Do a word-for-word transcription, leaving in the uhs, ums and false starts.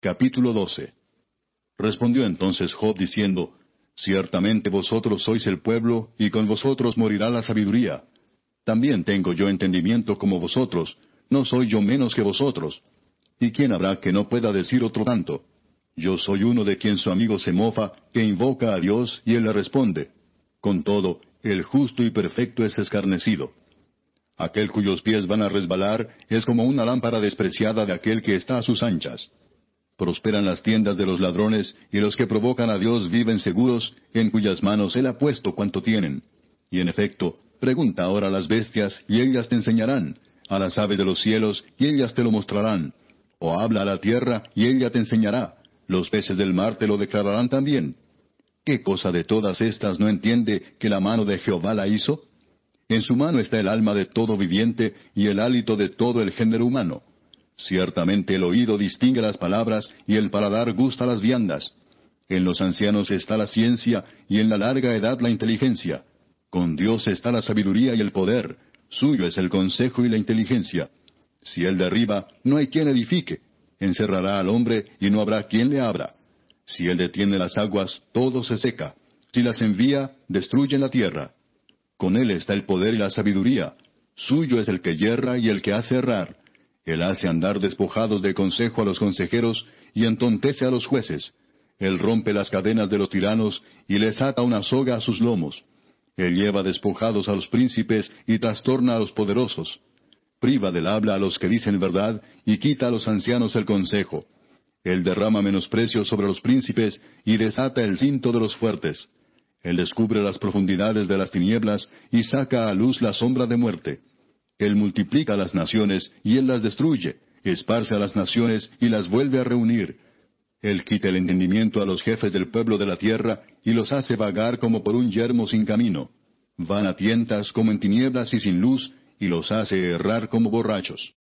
Capítulo doce. Respondió entonces Job diciendo, Ciertamente vosotros sois el pueblo, y con vosotros morirá la sabiduría. También tengo yo entendimiento como vosotros, no soy yo menos que vosotros. ¿Y quién habrá que no pueda decir otro tanto? Yo soy uno de quien su amigo se mofa, que invoca a Dios, y él le responde. Con todo, el justo y perfecto es escarnecido. Aquel cuyos pies van a resbalar es como una lámpara despreciada de aquel que está a sus anchas. Prosperan las tiendas de los ladrones, y los que provocan a Dios viven seguros, en cuyas manos Él ha puesto cuanto tienen. Y en efecto, pregunta ahora a las bestias, y ellas te enseñarán, a las aves de los cielos, y ellas te lo mostrarán. O habla a la tierra, y ella te enseñará, los peces del mar te lo declararán también. ¿Qué cosa de todas estas no entiende que la mano de Jehová la hizo? En su mano está el alma de todo viviente, y el hálito de todo el género humano. Ciertamente el oído distingue las palabras, y el paladar gusta las viandas. En los ancianos está la ciencia, y en la larga edad la inteligencia. Con Dios está la sabiduría y el poder. Suyo es el consejo y la inteligencia. Si Él derriba, no hay quien edifique. Encerrará al hombre, y no habrá quien le abra. Si Él detiene las aguas, todo se seca. Si las envía, destruyen la tierra. Con Él está el poder y la sabiduría. Suyo es el que yerra y el que hace errar. Él hace andar despojados de consejo a los consejeros, y entontece a los jueces. Él rompe las cadenas de los tiranos, y les ata una soga a sus lomos. Él lleva despojados a los príncipes, y trastorna a los poderosos. Priva del habla a los que dicen verdad, y quita a los ancianos el consejo. Él derrama menosprecio sobre los príncipes, y desata el cinto de los fuertes. Él descubre las profundidades de las tinieblas, y saca a luz la sombra de muerte. Él multiplica las naciones, y Él las destruye, esparce a las naciones, y las vuelve a reunir. Él quita el entendimiento a los jefes del pueblo de la tierra, y los hace vagar como por un yermo sin camino. Van a tientas como en tinieblas y sin luz, y los hace errar como borrachos.